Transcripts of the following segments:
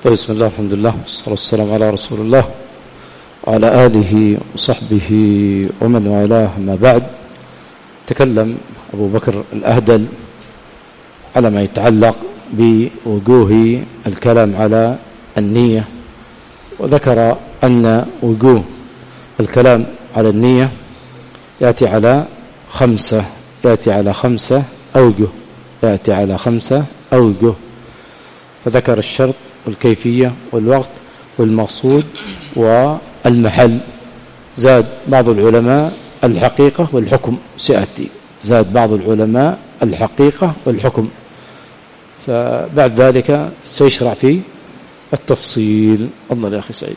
طيب، بسم الله الحمد لله والصلاة والسلام على رسول الله وعلى آله وصحبه ومن والاه. ما بعد، تكلم أبو بكر الأهدل على ما يتعلق بوجوه الكلام على النية، وذكر أن وجوه الكلام على النية يأتي على خمسة أوجه، فذكر الشرط والكيفية والوقت والمقصود والمحل. زاد بعض العلماء الحقيقة والحكم، سيأتي زاد بعض العلماء الحقيقة والحكم، فبعد ذلك سيشرع في التفصيل. الله يا أخي سعيد.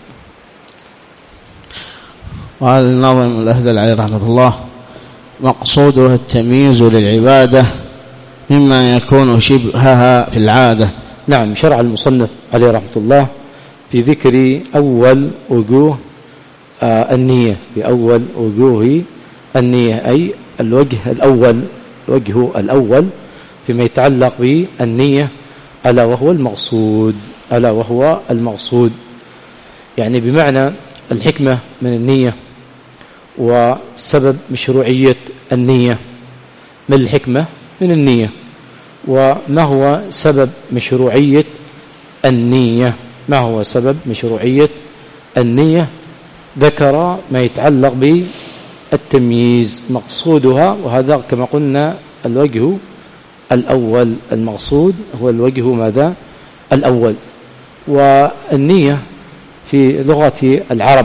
وقال الناظم الأهدل عليه رحمة الله: مقصودها التمييز للعبادة مما يكون شبهها في العادة. نعم، شرع المصنف عليه رحمة الله في ذكر أول وجوه النية، في أول وجوه النية، أي الوجه الأول فيما يتعلق بالنية، ألا وهو المقصود، يعني بمعنى الحكمة من النية وسبب مشروعية النية. من الحكمة من النية، وما هو سبب مشروعية النية؟ ذكر ما يتعلق بالتمييز، مقصودها، وهذا كما قلنا الوجه الأول. المقصود هو الوجه ماذا؟ الأول. والنية في لغة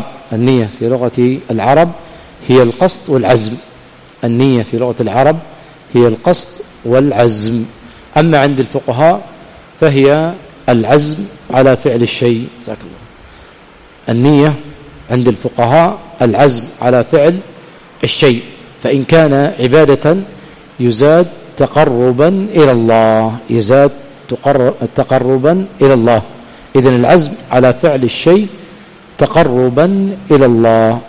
العرب هي القصد والعزم. النية في لغة العرب هي القصد والعزم، أما عند الفقهاء فهي العزم على فعل الشيء. جزاك الله. النية عند الفقهاء العزم على فعل الشيء، فإن كان عبادة يزاد تقربا إلى الله، إذن العزم على فعل الشيء تقربا إلى الله،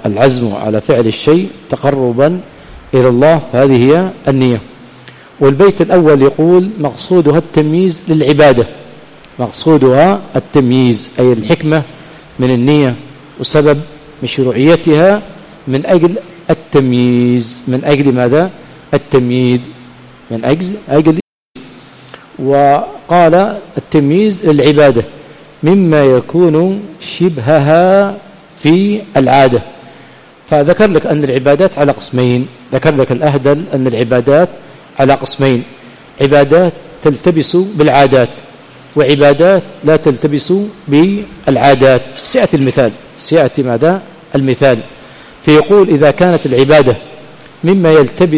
فهذه هي النية. والبيت الأول يقول: مقصودها التمييز للعبادة. مقصودها التمييز، أي الحكمة من النية وسبب مشروعيتها من أجل التمييز. من أجل ماذا؟ التمييز، من أجل. وقال: التمييز للعبادة مما يكون شبهها في العادة. فذكر لك أن العبادات على قسمين، ذكر لك الأهدل أن العبادات على قسمين: عبادات تلتبس بالعادات، وعبادات لا تلتبس بالعادات. سيأتي ماذا؟ المثال. فيقول: إذا كانت العبادة مما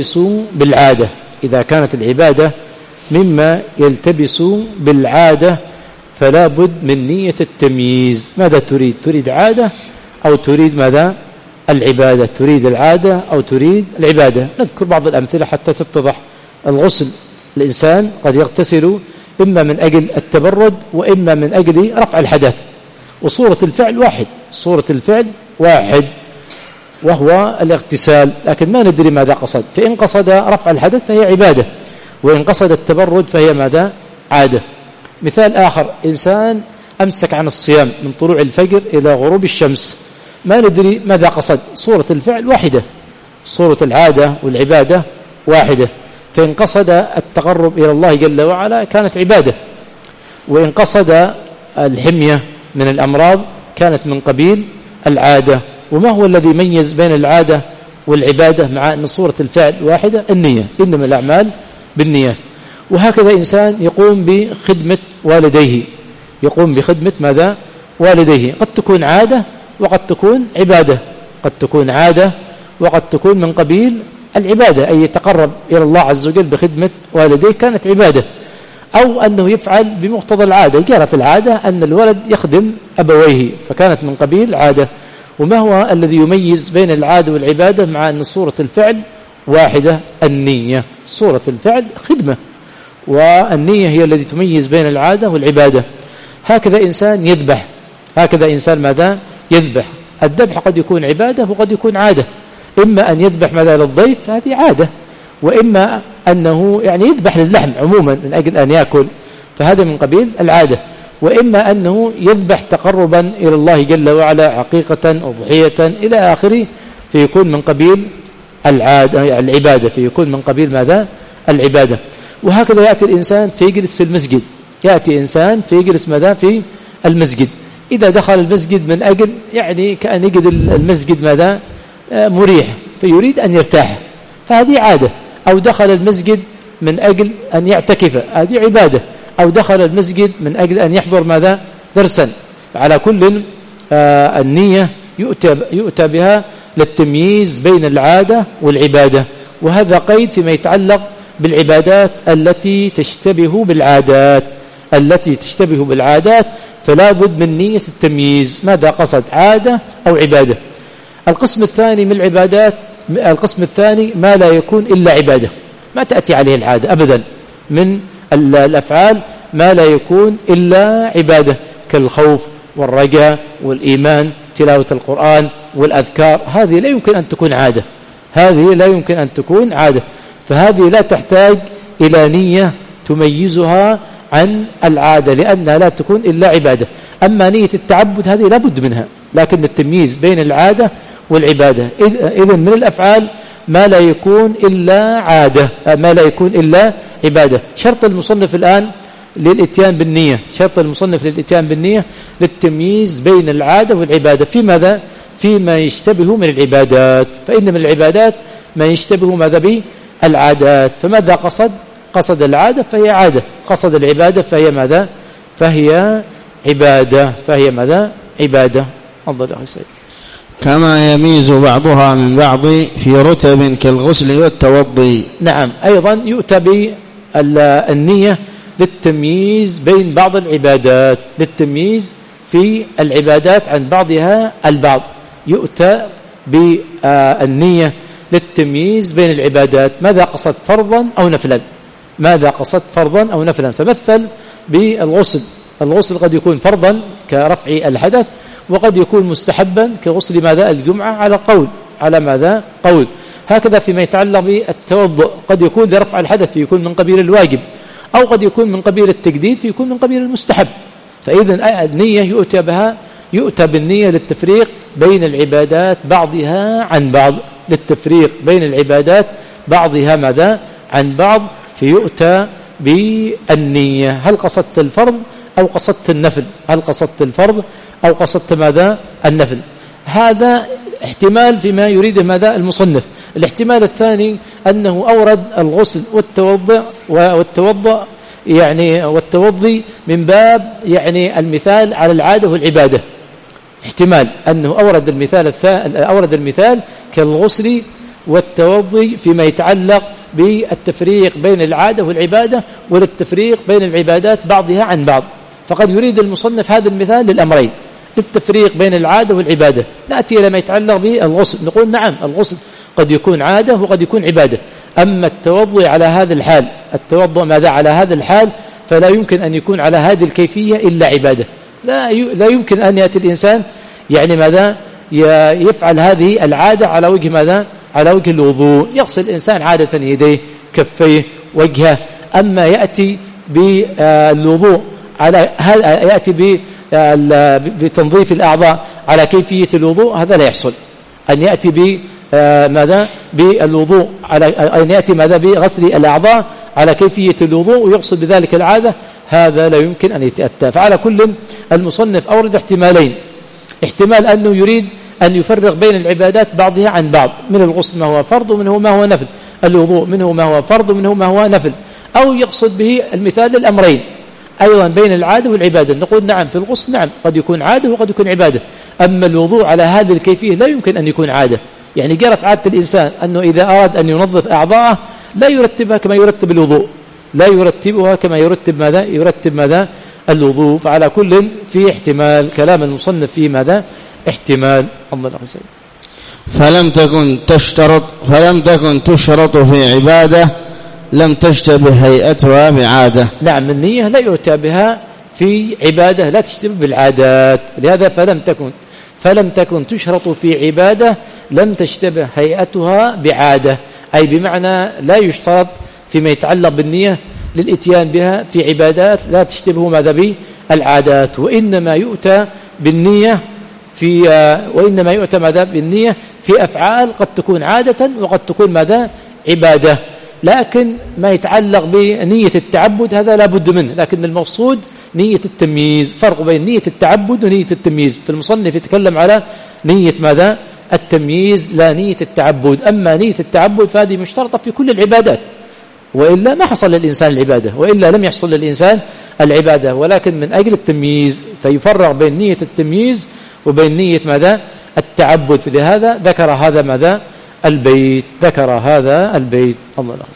يلتبس بالعادة فلا بد من نية التمييز. ماذا تريد؟ تريد عادة أو تريد ماذا؟ العبادة. تريد العادة أو تريد العبادة. نذكر بعض الأمثلة حتى تتضح. الغسل، الإنسان قد يغتسل إما من أجل التبرد وإما من أجل رفع الحدث، وصورة الفعل واحد وهو الاغتسال، لكن ما ندري ماذا قصد. فإن قصد رفع الحدث فهي عبادة، وإن قصد التبرد فهي ماذا؟ عادة. مثال آخر: إنسان أمسك عن الصيام من طلوع الفجر إلى غروب الشمس، ما ندري ماذا قصد. صورة الفعل واحدة، صورة العادة والعبادة واحدة. فإن قصد التقرب إلى الله جل وعلا كانت عبادة، وإن قصد الحمية من الأمراض كانت من قبيل العادة. وما هو الذي يميز بين العادة والعبادة مع أن صورة الفعل واحدة؟ النية، إنما الأعمال بالنيات. وهكذا إنسان يقوم بخدمة والديه، قد تكون عادة وقد تكون عبادة، وقد تكون من قبيل العبادة، أي يتقرب إلى الله عز وجل بخدمة والديه كانت عبادة، أو أنه يفعل بمقتضى العادة. جرت العادة أن الولد يخدم أبويه فكانت من قبيل عادة. وما هو الذي يميز بين العادة والعبادة مع أن صورة الفعل واحدة؟ النية. صورة الفعل خدمة، والنية هي التي تميز بين العادة والعبادة. هكذا إنسان ماذا؟ يذبح. الذبح قد يكون عبادة وقد يكون عادة. إما أن يذبح ماذا؟ للضيف، هذه عادة، وإما أنه يعني يذبح للحم عموما من أجل أن يأكل، فهذا من قبيل العادة. وإما أنه يذبح تقربا إلى الله جل وعلا عقيقة أضحية إلى آخره، فيكون من قبيل العبادة، فيكون من قبيل ماذا؟ العبادة. وهكذا يأتي الإنسان فيجلس في المسجد، يأتي إنسان فيجلس ماذا؟ في المسجد. إذا دخل المسجد من أجل يعني كأن يجد المسجد ماذا؟ مريح، فيريد أن يرتاح، فهذه عادة. أو دخل المسجد من أجل أن يعتكف، هذه عبادة. أو دخل المسجد من أجل أن يحضر ماذا؟ درسا. على كل النية يؤتى بها للتمييز بين العادة والعبادة. وهذا قيد فيما يتعلق بالعبادات التي تشتبه بالعادات، فلا بد من نية التمييز، ماذا قصد؟ عادة أو عبادة. القسم الثاني من العبادات، القسم الثاني ما لا يكون إلا عبادة، ما تأتي عليه العادة أبدا. من الأفعال ما لا يكون إلا عبادة، كالخوف والرجاء والإيمان، تلاوة القرآن والأذكار، هذه لا يمكن أن تكون عادة، فهذه لا تحتاج إلى نية تميزها عن العادة، لأنها لا تكون إلا عبادة. أما نية التعبد هذه لا بد منها، لكن التمييز بين العادة والعبادة. إذن من الأفعال ما لا يكون إلا عادة، ما لا يكون إلا عبادة. شرط المصنف الآن للإتيان بالنية، شرط المصنف للإتيان بالنية للتمييز بين العادة والعبادة في ماذا؟ فيما يشتبه من العبادات، فإن من العبادات ما يشتبه ماذا؟ بالعادات. فماذا قصد العادة فهي عادة، قصد العبادة فهي ماذا؟ فهي عبادة. الله سيد. كما يميز بعضها من بعض في رتب كالغسل والتوضي. نعم، أيضا يؤتى بالنية للتمييز بين بعض العبادات، للتمييز في العبادات عن بعضها البعض، يؤتى بالنية للتمييز بين العبادات. ماذا قصد؟ فرضا أو نفلا. فمثل بالغسل، الغسل قد يكون فرضا كرفع الحدث، وقد يكون مستحبا كغسل ماذا؟ الجمعة، على ماذا؟ قول. هكذا فيما يتعلق بالتوضؤ، قد يكون لرفع الحدث فيكون من قبيل الواجب، أو قد يكون من قبيل التجديد فيكون من قبيل المستحب. فإذا النية يؤتى بالنية للتفريق بين العبادات بعضها عن بعض، للتفريق بين العبادات بعضها ماذا؟ عن بعض، فيؤتى بالنية. هل قصدت الفرض أو قصدت النفل؟ أو قصدت ماذا؟ النفل. هذا احتمال فيما يريده ماذا؟ المصنف. الاحتمال الثاني أنه أورد الغسل والتوضي من باب يعني المثال على العادة والعبادة. احتمال أنه أورد المثال كالغسل والتوضي فيما يتعلق بالتفريق بين العادة والعبادة، وللتفريق بين العبادات بعضها عن بعض. فقد يريد المصنف هذا المثال للأمرين، للتفريق بين العادة والعبادة. نأتي إلى ما يتعلق بالغسل، نقول نعم الغسل قد يكون عادة وقد يكون عبادة. أما التوضؤ على هذا الحال، التوضؤ ماذا؟ على هذا الحال، فلا يمكن أن يكون على هذه الكيفية إلا عبادة. لا يمكن أن يأتي الإنسان يعني ماذا؟ يفعل هذه العادة على وجه ماذا؟ على وجه الوضوء. يغسل الإنسان عادة يديه، كفيه، وجهه. أما يأتي بالوضوء يأتي بتنظيف الأعضاء على كيفية الوضوء، هذا لا يحصل. أن يأتي ماذا؟ بالوضوء أن يأتي ماذا؟ بغسل الأعضاء على كيفية الوضوء ويقصد بذلك العادة، هذا لا يمكن أن يتأتى. فعلى كل المصنف أورد احتمالين، احتمال أنه يريد أن يفرق بين العبادات بعضها عن بعض، من الغسل ما هو فرض ومنه ما هو نفل، الوضوء منه ما هو فرض ومنه ما هو نفل، أو يقصد به المثال للأمرين أيضا بين العادة والعبادة. نقول نعم في الغسل نعم قد يكون عادة وقد يكون عبادة، أما الوضوء على هذه الكيفية لا يمكن أن يكون عادة. يعني جرت عادة الإنسان أنه إذا أراد أن ينظف أعضاءه لا يرتبها كما يرتب الوضوء، لا يرتبها كما يرتب ماذا؟ الوضوء. فعلى كل في احتمال، كلام المصنف فيه ماذا؟ احتمال. الله سيد. فلم تكن تشرط في عبادة لم تشتبه هيئتها بعادة. نعم، النية لا يؤتى بها في عبادة لا تشتبه بالعادات، لهذا فلم تكن تشرط في عبادة لم تشتبه هيئتها بعادة، أي بمعنى لا يشترط فيما يتعلق بالنية للإتيان بها في عبادات لا تشتبه ماذا؟ العادات، وإنما يؤتى بالنية بالنية في أفعال قد تكون عادة وقد تكون ماذا عبادة. لكن ما يتعلق بنية التعبد هذا لا بد منه، لكن المقصود نية التمييز. فرق بين نية التعبد ونية التمييز، فالمصنف يتكلم على نية ماذا التمييز لا نية التعبد. أما نية التعبد فهذه مشترطة في كل العبادات، وإلا ما حصل للإنسان العبادة، وإلا لم يحصل للإنسان العبادة، ولكن من أجل التمييز فيفرق بين نية التمييز وبين نية ماذا التعبد. فلهذا ذكر هذا ماذا البيت، ذكر هذا البيت. الله أكبر.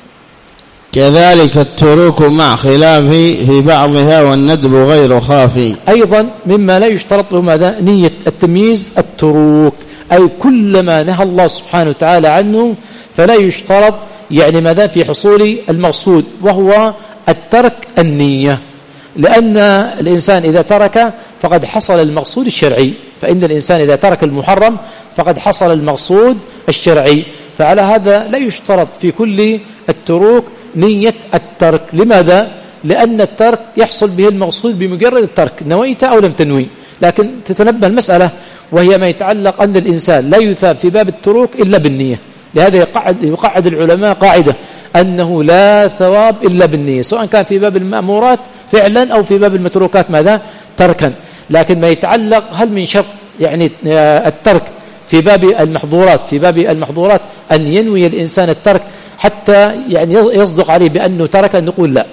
كذلك التروك مع خلاف في بعضها والندب غير خافي. أيضا مما لا يشترط له ماذا نية التمييز التروك، أي كل ما نهى الله سبحانه وتعالى عنه فلا يشترط يعني ماذا في حصول المقصود، وهو الترك النية، لأن الإنسان إذا ترك فقد حصل المقصود الشرعي، فإن الإنسان إذا ترك المحرم فقد حصل المقصود الشرعي. فعلى هذا لا يشترط في كل التروك نية الترك. لماذا؟ لأن الترك يحصل به المقصود بمجرد الترك، نويت أو لم تنوي. لكن تتنبه المسألة وهي ما يتعلق أن الإنسان لا يثاب في باب التروك إلا بالنية. لهذا يقعد العلماء قاعدة أنه لا ثواب إلا بالنية، سواء كان في باب المأمورات فعلا أو في باب المتروكات ماذا تركا. لكن ما يتعلق هل من شرط يعني الترك في باب المحظورات أن ينوي الإنسان الترك حتى يعني يصدق عليه بأنه ترك، نقول لا.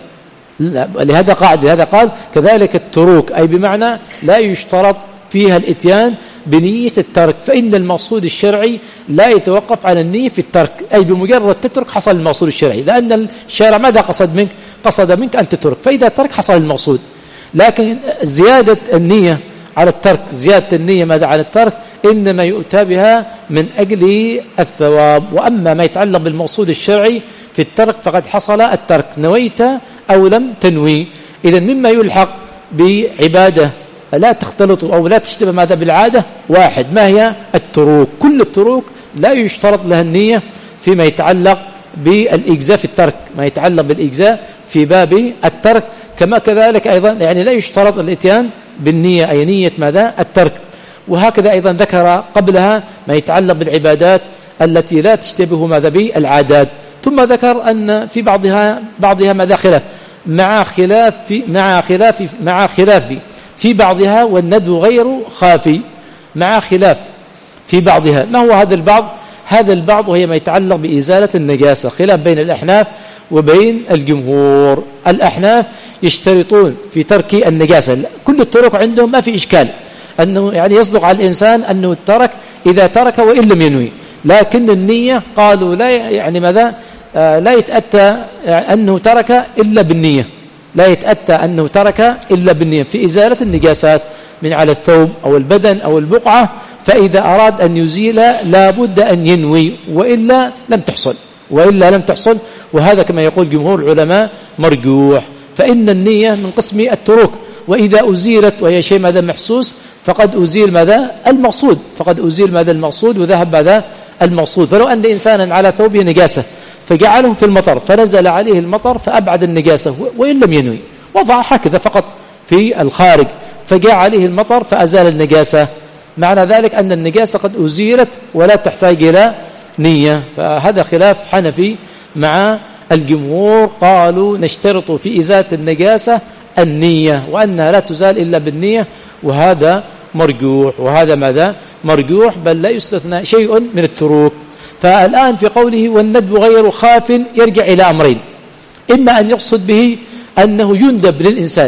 لهذا قال كذلك التروك، أي بمعنى لا يشترط فيها الإتيان بنية الترك، فإن المقصود الشرعي لا يتوقف على النية في الترك، أي بمجرد تترك حصل المقصود الشرعي، لأن الشارع ماذا قصد منك أن تترك، فإذا ترك حصل المقصود. لكن زيادة النية على الترك، زيادة النية ماذا على الترك إنما يؤتى بها من أجل الثواب. وأما ما يتعلق بالمقصود الشرعي في الترك فقد حصل الترك، نويت أو لم تنوي. إذا مما يلحق بعبادة لا تختلط أو لا تشتبه ماذا بالعادة واحد، ما هي التروك. كل التروك لا يشترط لها النية فيما يتعلق بالإجزاء في الترك، ما يتعلق بالإجزاء في باب الترك، كما كذلك أيضا يعني لا يشترط الإتيان بالنية، أي نية ماذا الترك. وهكذا أيضا ذكر قبلها ما يتعلق بالعبادات التي لا تشتبه ماذا بالعادات. ثم ذكر أن في بعضها ماذا خلاف مع خلاف في بعضها والندب غير خافي، مع خلاف في بعضها. ما هو هذا البعض؟ هذا البعض وهي ما يتعلق بإزالة النجاسة، خلاف بين الأحناف وبين الجمهور. الأحناف يشترطون في ترك النجاسة، كل الطرق عندهم ما في إشكال أنه يعني يصدق على الإنسان أنه ترك إذا ترك وإن لم ينوي، لكن النية قالوا لا يعني ماذا لا يتأتى أنه ترك إلا بالنية، لا يتأتى أنه ترك إلا بالنية في إزالة النجاسات من على الثوب أو البدن أو البقعة. فإذا أراد أن يزيل لا بد أن ينوي، وإلا لم تحصل. وهذا كما يقول جمهور العلماء مرجوح. فإن النية من قسم التروك، وإذا أزيلت وهي شيء ماذا محسوس فقد أزيل ماذا المقصود وذهب ماذا المقصود. فلو أن إنسانا على ثوبه نجاسة فجعله في المطر فنزل عليه المطر فأبعد النجاسة وإن لم ينوي، وضع هكذا فقط في الخارج فجاء عليه المطر فأزال النجاسة، معنى ذلك أن النجاسة قد أزيلت ولا تحتاج إلى نية. فهذا خلاف حنفي مع الجمهور، قالوا نشترط في إزالة النجاسة النية وأنها لا تزال إلا بالنية، وهذا مرجوح. وهذا ماذا مرجوح، بل لا يستثنى شيء من التروك. فالآن في قوله والندب غير خاف يرجع إلى أمرين، إما أن يقصد به أنه يندب للإنسان،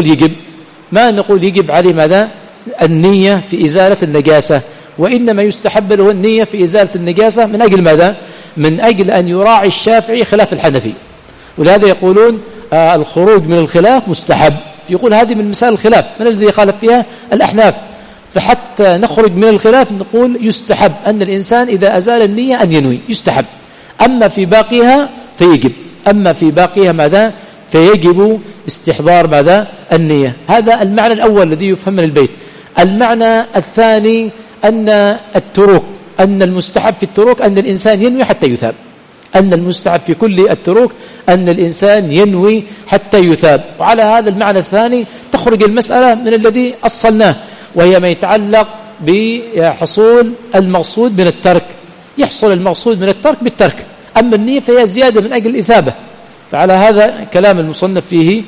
ما نقول يجب عليه ماذا النية في إزالة النجاسة، وإنما يستحب له النية في إزالة النجاسة من أجل ماذا؟ من أجل أن يراعي الشافعي خلاف الحنفي. ولهذا يقولون الخروج من الخلاف مستحب، يقول هذه من مسائل الخلاف، من الذي خالف فيها؟ الأحناف. فحتى نخرج من الخلاف نقول يستحب أن الإنسان إذا أزال النية أن ينوي، يستحب. أما في باقيها فيجب، ماذا؟ فيجب استحضار ماذا؟ النية. هذا المعنى الأول الذي يفهم من البيت. المعنى الثاني أن المستحب في التروك أن الإنسان ينوي حتى يثاب، أن المستحب في كل التروك أن الإنسان ينوي حتى يثاب. وعلى هذا المعنى الثاني تخرج المسألة من الذي أصلناه، وهي ما يتعلق بحصول المقصود من الترك. يحصل المقصود من الترك بالترك، أما النية فهي زيادة من أجل الإثابة. فعلى هذا كلام المصنف فيه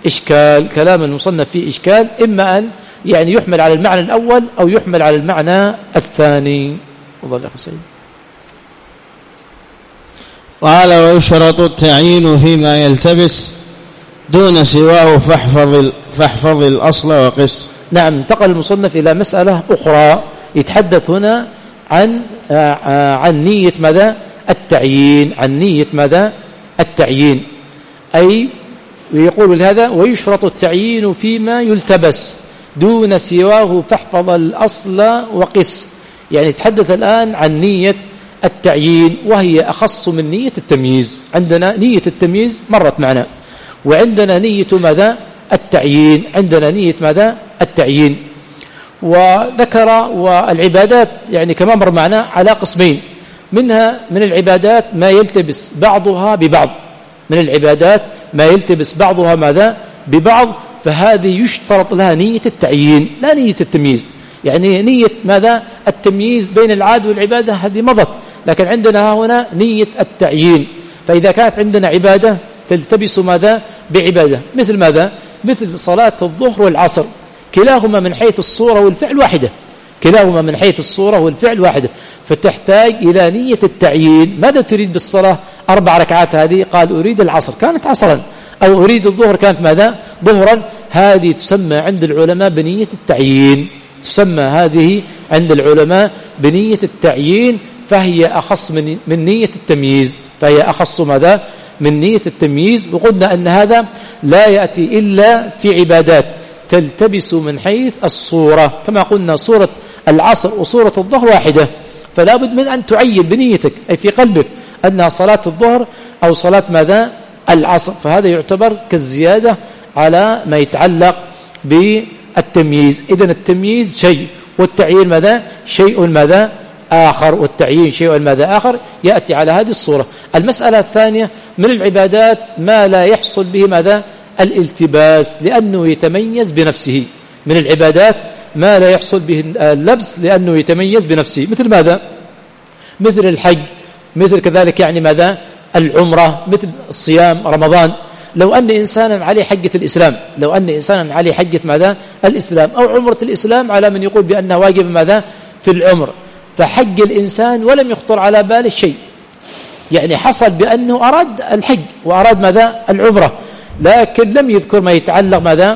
إشكال، إما أن يعني يحمل على المعنى الأول أو يحمل على المعنى الثاني. تفضل يا أخي سيد. قال: ويشرط التعيين فيما يلتبس دون سواه فاحفظ الأصل وقس. نعم، انتقل المصنف إلى مسألة أخرى، يتحدث هنا عن نية ماذا؟ التعيين. عن نية ماذا؟ التعيين. أي ويقول هذا: ويشرط التعيين فيما يلتبس دون سواه فاحفظ الأصل وقس. يعني يتحدث الآن عن نية التعيين، وهي أخص من نية التمييز. عندنا نية التمييز مرت معنا، وعندنا نية ماذا؟ التعيين. عندنا نية ماذا؟ التعيين. وذكر والعبادات يعني كما مر معنا على قسمين، منها من العبادات ما يلتبس بعضها ببعض، من العبادات ما يلتبس بعضها ماذا؟ ببعض، فهذه يشترط لها نية التعيين لا نية التمييز. يعني نية ماذا؟ التمييز بين العادة والعبادة هذه مضت، لكن عندنا هنا نية التعيين. فإذا كانت عندنا عبادة تلتبس ماذا؟ بعبادة، مثل ماذا؟ مثل صلاة الظهر والعصر، كلاهما من حيث الصورة والفعل واحدة، كلاهما من حيث الصورة والفعل واحدة، فتحتاج إلى نية التعيين. ماذا تريد بالصلاة 4 ركعات هذه؟ قال: أريد العصر، كانت عصرا، أو أريد الظهر، كانت ماذا؟ ظهرا. هذه تسمى عند العلماء بنية التعيين، تسمى هذه عند العلماء بنية التعيين، فهي أخص من نية التمييز، فهي أخص ماذا؟ من نية التمييز. وقلنا أن هذا لا يأتي إلا في عبادات تلتبس من حيث الصورة، كما قلنا صورة العصر وصورة الظهر واحدة، فلا بد من أن تعين بنيتك أي في قلبك أنها صلاة الظهر أو صلاة ماذا؟ العصر، فهذا يعتبر كالزيادة على ما يتعلق بالتمييز. إذن التمييز شيء، والتعيين ماذا؟ شيء ماذا؟ آخر، والتعيين شيء ماذا؟ آخر، يأتي على هذه الصورة. المسألة الثانية من العبادات ما لا يحصل به ماذا؟ الالتباس، لأنه يتميز بنفسه. من العبادات ما لا يحصل به اللبس لأنه يتميز بنفسه، مثل ماذا؟ مثل الحج، مثل كذلك يعني ماذا؟ العمرة، مثل الصيام رمضان. لو أن إنسانا عليه حجة الإسلام، لو أن إنسانا عليه حجة ماذا؟ الإسلام، أو عمرة الإسلام على من يقول بأنها واجب ماذا؟ في العمر، فحج الإنسان ولم يخطر على باله شيء، يعني حصل بأنه أراد الحج وأراد ماذا؟ العمرة، لكن لم يذكر ما يتعلق ماذا؟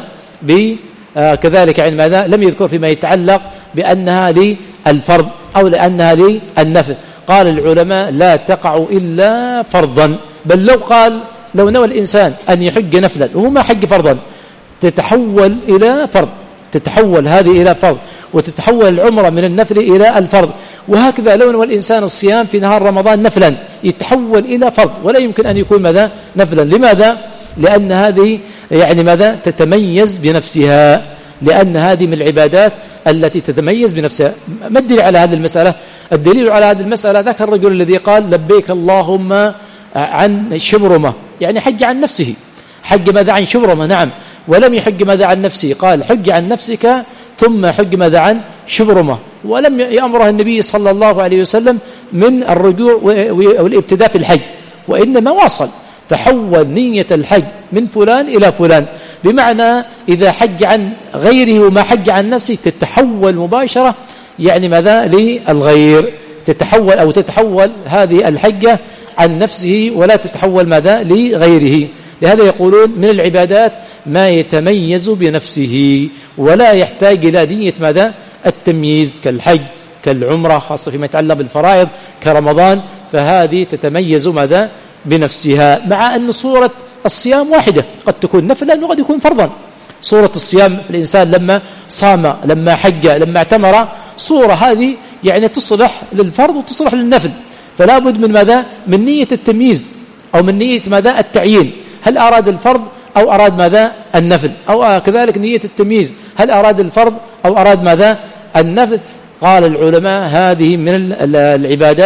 كذلك يعني ماذا؟ لم يذكر فيما يتعلق بأنها للفرض أو لأنها للنفل. قال العلماء: لا تقع إلا فرضا. بل لو نوى الإنسان أن يحج نفلا وهو ما حج فرضا تتحول إلى فرض، تتحول هذه إلى فرض، وتتحول العمرة من النفل إلى الفرض. وهكذا لو نوى الإنسان الصيام في نهار رمضان نفلا يتحول إلى فرض، ولا يمكن أن يكون ماذا؟ نفلا. لماذا؟ لأن هذه يعني ماذا؟ تتميز بنفسها، لأن هذه من العبادات التي تتميز بنفسها. ما الدليل على هذه المسألة؟ الدليل على هذه المسألة ذكر الرجل الذي قال: لبيك اللهم عن شبرمة، يعني حج عن نفسه، حج ماذا؟ عن شبرمة، نعم، ولم يحج ماذا؟ عن نفسه، قال: حج عن نفسك ثم حج ماذا؟ عن شبرمة. ولم يأمره النبي صلى الله عليه وسلم من الرجوع والابتداء في الحج، وإنما واصل، فحول نية الحج من فلان إلى فلان، بمعنى إذا حج عن غيره وما حج عن نفسه تتحول مباشرة يعني ماذا؟ للغير، تتحول هذه الحجة عن نفسه ولا تتحول ماذا؟ لغيره. لهذا يقولون من العبادات ما يتميز بنفسه ولا يحتاج إلى نية ماذا؟ التمييز، كالحج كالعمرة، خاصة فيما يتعلق بالفرائض كرمضان، فهذه تتميز ماذا؟ بنفسها، مع أن صورة الصيام واحدة، قد تكون نفلا وقد يكون فرضا. صورة الصيام الإنسان لما صام، لما حج، لما اعتمر، صورة هذه يعني تصلح للفرض وتصلح للنفل، فلا بد من ماذا؟ من نية التمييز أو من نية ماذا؟ التعيين، هل أراد الفرض أو أراد ماذا؟ النفل، أو كذلك نية التمييز، هل أراد الفرض أو أراد ماذا؟ النفل. قال العلماء: هذه من العبادات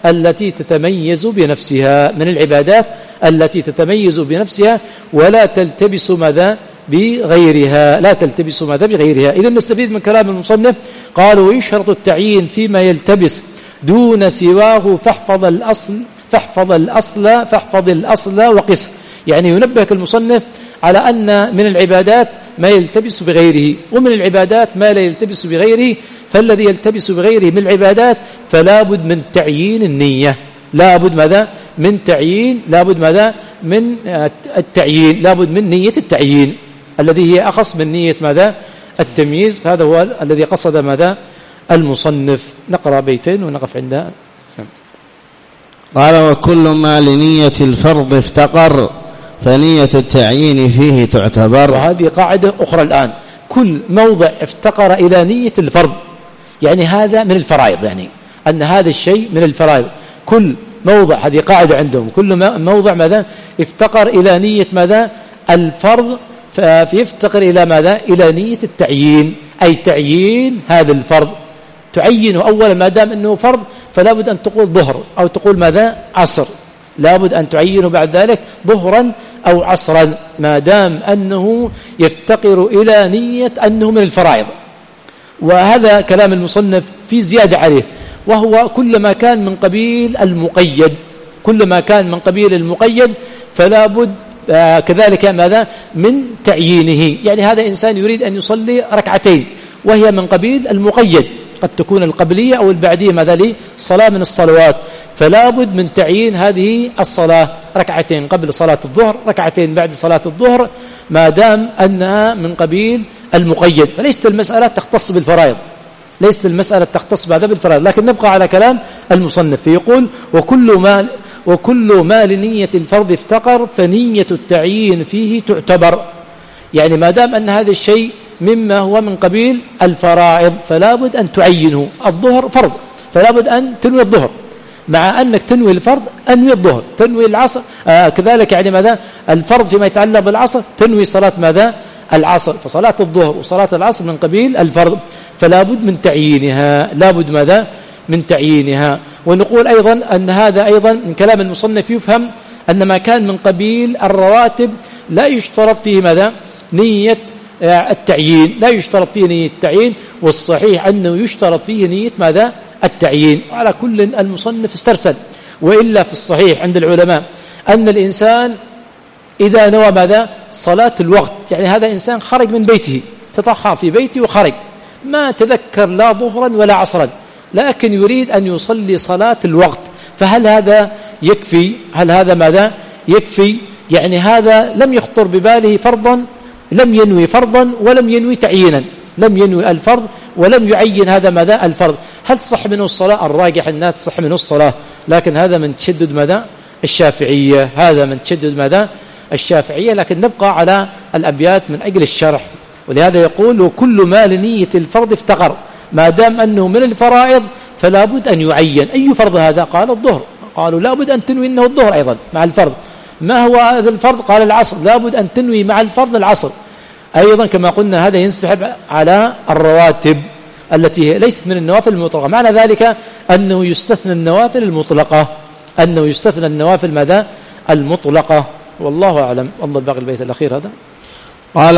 التي تتميز بنفسها، من العبادات التي تتميز بنفسها ولا تلتبس ماذا بغيرها، لا تلتبس ماذا بغيرها. إذا نستفيد من كلام المصنف، قال ويشرط التعيين فيما يلتبس دون سواه فاحفظ الأصل وقس. يعني ينبهك المصنف على أن من العبادات ما يلتبس بغيره، ومن العبادات ما لا يلتبس بغيره، فالذي يلتبس بغيره من العبادات فلا بد من تعيين النية، لا بد ماذا من تعيين، لا بد ماذا من التعيين، لا بد من نية التعيين الذي هي أخص من نية ماذا التمييز. هذا هو الذي قصد ماذا المصنف. نقرأ بيتين ونقف عندها. قال وكل ما لنية الفرض افتقر فنية التعيين فيه تعتبر. وهذه قاعدة أخرى الآن، كل موضع افتقر إلى نية الفرض يعني هذا من الفرائض، يعني أن هذا الشيء من الفرائض. كل موضع، هذه قاعدة عندهم، كل موضع ماذا افتقر إلى نية ماذا الفرض فيفتقر إلى ماذا إلى نية التعيين، أي تعيين هذا الفرض. تعينه أولا ما دام أنه فرض فلا بد أن تقول ظهر أو تقول ماذا عصر، لا بد أن تعينه بعد ذلك ظهرا أو عصرا ما دام أنه يفتقر إلى نية أنه من الفرائض. وهذا كلام المصنف في زيادة عليه، وهو كل ما كان من قبيل المقيد، كل ما كان من قبيل المقيد فلا بد كذلك ماذا من تعيينه. يعني هذا إنسان يريد أن يصلي ركعتين وهي من قبيل المقيد، قد تكون القبلية أو البعدية ماذا لي صلاة من الصلوات، فلا بد من تعيين هذه الصلاة، ركعتين قبل صلاة الظهر، ركعتين بعد صلاة الظهر، ما دام أنها من قبيل المقيد. فليست المسألة تختص بالفرائض، ليست المسألة تختص بعد بالفرائض، لكن نبقى على كلام المصنف فيقول وكل ما لنية الفرض افتقر فنية التعيين فيه تعتبر. يعني ما دام أن هذا الشيء مما هو من قبيل الفرائض فلا بد أن تعينه. الظهر فرض فلا بد أن تنوي الظهر، مع أنك تنوي الفرض أنوي الظهر، تنوي العصر كذلك يعني ماذا الفرض فيما يتعلق بالعصر تنوي صلاة ماذا العصر، فصلاة الظهر وصلاة العصر من قبيل الفرض فلا بد من تعيينها، لا بد ماذا من تعيينها. ونقول أيضا أن هذا أيضا من كلام المصنف يفهم أن ما كان من قبيل الرواتب لا يشترط فيه ماذا نية التعيين، لا يشترط فيه نية التعيين، والصحيح أنه يشترط فيه نية ماذا التعيين. وعلى كل المصنف استرسل، وإلا في الصحيح عند العلماء أن الإنسان إذا نوى ماذا صلاة الوقت، يعني هذا إنسان خرج من بيته تطهر في بيته وخرج ما تذكر لا ظهرا ولا عصرا، لكن يريد أن يصلي صلاة الوقت، فهل هذا يكفي؟ هل هذا ماذا يكفي؟ يعني هذا لم يخطر بباله فرضا، لم ينوي فرضا ولم ينوي تعيينا، لم ينوي الفرض ولم يعين هذا ماذا الفرض. هل تصح منه الصلاة؟ الراجح أنها تصح منه الصلاة، لكن هذا من تشدد ماذا الشافعية، هذا من تشدد ماذا الشافعية. لكن نبقى على الأبيات من أجل الشرح. ولهذا يقول وكل ما لنية الفرض افتقر، ما دام أنه من الفرائض فلا بد أن يعين. أي فرض هذا؟ قال الظهر، قالوا لا بد أن تنوي أنه الظهر أيضا مع الفرض. ما هو هذا الفرض؟ قال العصر، لا بد أن تنوي مع الفرض العصر أيضا. كما قلنا هذا ينسحب على الرواتب التي ليست من النوافل المطلقة، معنى ذلك أنه يستثنى النوافل المطلقة، أنه يستثنى النوافل ماذا المطلقة. والله أعلم. انظر باقي البيت الأخير هذا. قال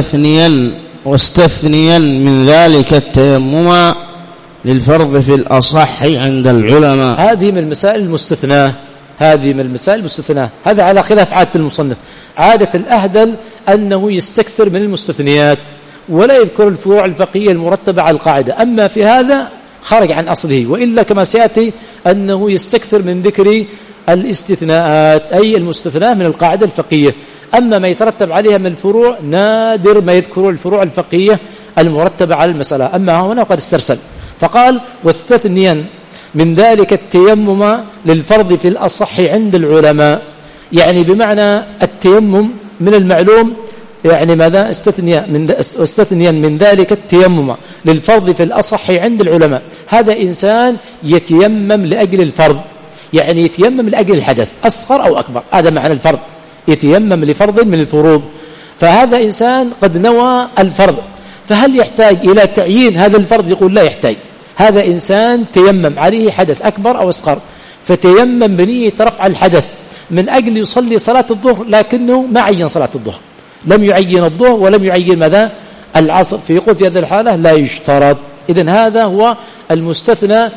واستثنيا من ذلك التيمم للفرض في الأصح عند العلماء. هذه من المسائل المستثناة، هذه من المسائل المستثناة. هذا على خلاف عادة المصنف. عادة الأهدل أنه يستكثر من المستثنيات ولا يذكر الفروع الفقهية المرتبة على القاعدة، أما في هذا خرج عن أصله، وإلا كما سيأتي أنه يستكثر من ذكر الاستثناءات أي المستثناء من القاعدة الفقهية. أما ما يترتب عليها من الفروع نادر ما يذكر الفروع الفقهية المرتبة على المسألة. أما هنا قد استرسل فقال واستثنيا من ذلك التيمم للفرض في الأصح عند العلماء، يعني بمعنى التيمم من المعلوم يعني ماذا استثنيا من ذلك التيمم للفرض في الأصح عند العلماء. هذا إنسان يتيمم لأجل الفرض، يعني يتيمم لأجل الحدث أصغر أو أكبر، هذا معنى الفرض، يتيمم لفرض من الفروض. فهذا إنسان قد نوى الفرض، فهل يحتاج إلى تعيين هذا الفرض؟ يقول لا يحتاج. هذا إنسان تيمم عليه حدث أكبر أو أصغر، فتيمم بنية رفع الحدث من أجل يصلي صلاة الظهر، لكنه ما عين صلاة الظهر، لم يعين الظهر ولم يعين ماذا؟ العصر. فيقول في هذه الحالة لا يشترط. إذن هذا هو المستثنى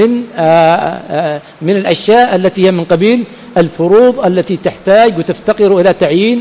من الأشياء التي هي من قبيل الفروض التي تحتاج وتفتقر إلى تعيين،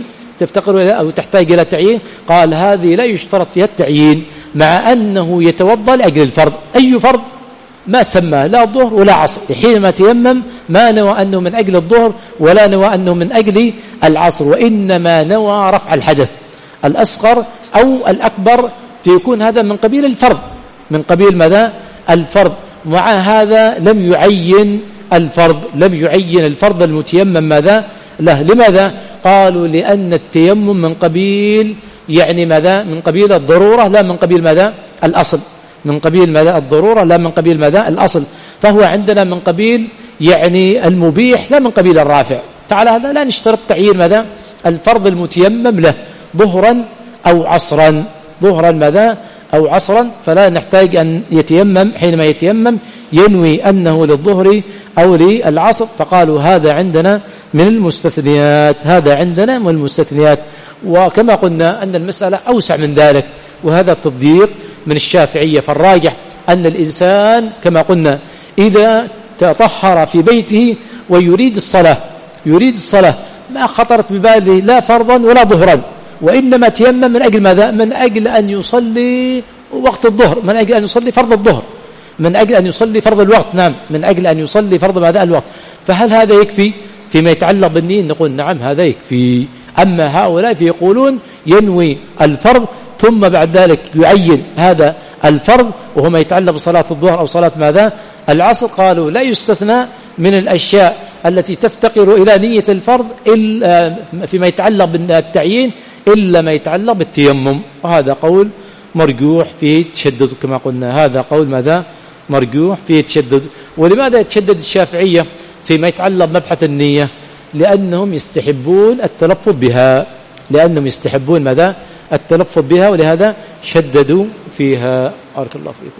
أو تحتاج إلى تعيين. قال هذه لا يشترط فيها التعيين، مع أنه يتوضأ لأجل الفرض. أي فرض؟ ما سماه لا الظهر ولا عصر. حينما تيمم ما نوى أنه من أجل الظهر ولا نوى أنه من أجل العصر، وإنما نوى رفع الحدث الأصغر أو الأكبر، فيكون هذا من قبيل الفرض، من قبيل ماذا؟ الفرض. مع هذا لم يعين الفرض، لم يعين الفرض المتيمم ماذا له. لماذا؟ قالوا لأن التيمم من قبيل يعني ماذا؟ من قبيل الضرورة لا من قبيل ماذا؟ الأصل. من قبيل ماذا؟ الضرورة لا من قبيل ماذا؟ الأصل. فهو عندنا من قبيل يعني المبيح لا من قبيل الرافع. فعلى هذا لا نشترط تعيين ماذا؟ الفرض المتيمم له ظهرا أو عصرا، ظهرا ماذا؟ أو عصرا. فلا نحتاج أن يتيمم، حينما يتيمم ينوي أنه للظهر أو للعصر. فقالوا هذا عندنا من المستثنيات، هذا عندنا من المستثنيات. وكما قلنا أن المسألة أوسع من ذلك، وهذا التضييق من الشافعية. فالراجح أن الإنسان كما قلنا إذا تطهر في بيته ويريد الصلاة، يريد الصلاة ما خطرت بباله لا فرضا ولا ظهرا، وإنما تيمم من أجل ماذا؟ من أجل أن يصلي وقت الظهر، من أجل أن يصلي فرض الظهر، من أجل أن يصلي فرض الوقت. نعم، من أجل أن يصلي فرض ماذا؟ الوقت. فهل هذا يكفي فيما يتعلق بالنية؟ نقول نعم هذا يكفي. أما هؤلاء فيقولون ينوي الفرض ثم بعد ذلك يعين هذا الفرض وهو ما يتعلق بصلاة الظهر أو صلاة ماذا؟ العصر. قالوا لا يستثنى من الأشياء التي تفتقر إلى نية الفرض إلا فيما يتعلق بالتعيين إلا ما يتعلق بالتيمم. وهذا قول مرجوح فيه تشدد كما قلنا، هذا قول ماذا؟ مرجوح فيه تشدد. ولماذا يتشدد الشافعية فيما يتعلق بمبحث النية؟ لأنهم يستحبون التلفظ بها، لأنهم يستحبون ماذا؟ التلفظ بها، ولهذا شددوا فيها. بارك الله فيكم.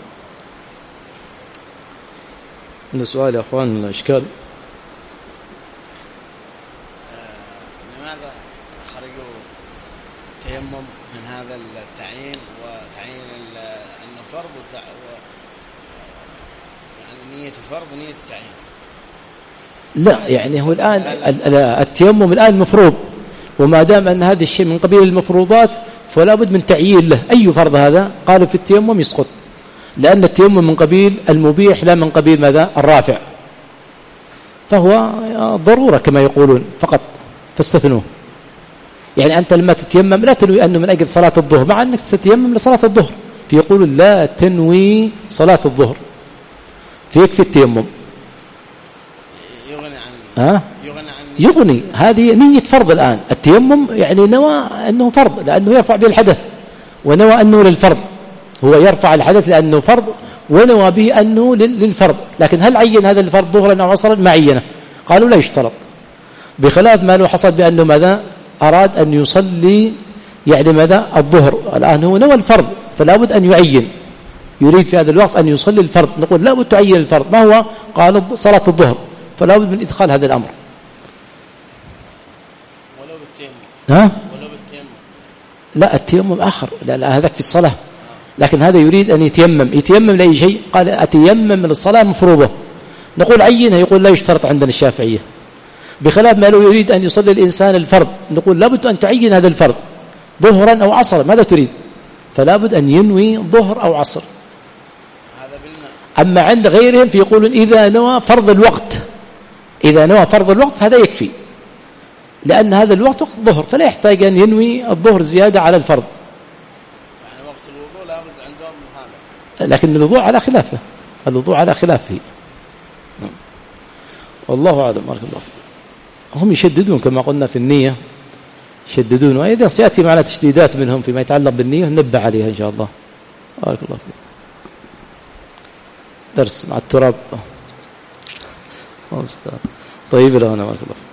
من السؤال يا أخوان الأشكال، لماذا خرجوا التيمم من هذا التعيين وتعيين أنه فرض يعني نية الفرض ونية التعيين؟ لا يعني هو الآن التيمم الآن مفروض، وما دام أن هذا الشيء من قبيل المفروضات فلا بد من تعيين له. أي فرض هذا؟ قالوا في التيمم يسقط، لأن التيمم من قبيل المبيح لا من قبيل ماذا؟ الرافع. فهو ضرورة كما يقولون فقط، فاستثنوه. يعني أنت لما تتيمم لا تنوي أنه من أجل صلاة الظهر، مع أنك تتيمم لصلاة الظهر، فيقولون لا تنوي صلاة الظهر، فيكفي التيمم. يغني هذه نية فرض. الآن التيمم يعني نوى أنه فرض لأنه يرفع به الحدث، ونوى أنه للفرض، هو يرفع الحدث لأنه فرض ونوى به أنه للفرض. لكن هل عين هذا الفرض ظهرا أو عصرا؟ ما عينه. قالوا لا يشترط، بخلاف ما لو حصل بأنه ماذا؟ أراد أن يصلي يعني ماذا؟ الظهر. الآن هو نوى الفرض فلا بد أن يعين، يريد في هذا الوقت أن يصلي الفرض، نقول لا بد تعين الفرض. ما هو؟ قال صلاة الظهر، فلا بد من إدخال هذا الأمر. ولو بالتيمم. ولو بالتيمم. لا التيمم آخر، لا هذاك في الصلاة، لكن هذا يريد أن يتيمم لأي شيء. قال أتيمم من الصلاة مفروضة، نقول عينها، يقول لا يشترط عندنا الشافعية. بخلاف ما لو يريد أن يصلي الإنسان الفرض، نقول لابد أن تعين هذا الفرض ظهرا أو عصرا، ماذا تريد؟ فلا بد أن ينوي ظهر أو عصر. أما عند غيرهم فيقولون إذا نوى فرض الوقت، إذا نوى فرض الوقت هذا يكفي، لأن هذا الوقت وقت الظهر، فلا يحتاج أن ينوي الظهر زيادة على الفرض. يعني وقت الوضوء لا بد عندهم هذا، لكن الوضوء على خلافه، الوضوء على خلافه. والله أعلم. بارك الله فيك. هم يشددون كما قلنا في النية، يشددون، وإذا سيأتي معنا تشديدات منهم فيما يتعلق بالنية ننبه عليها إن شاء الله. بارك الله فيك. درس مع التراب. طيب لهنا. بارك الله فيك.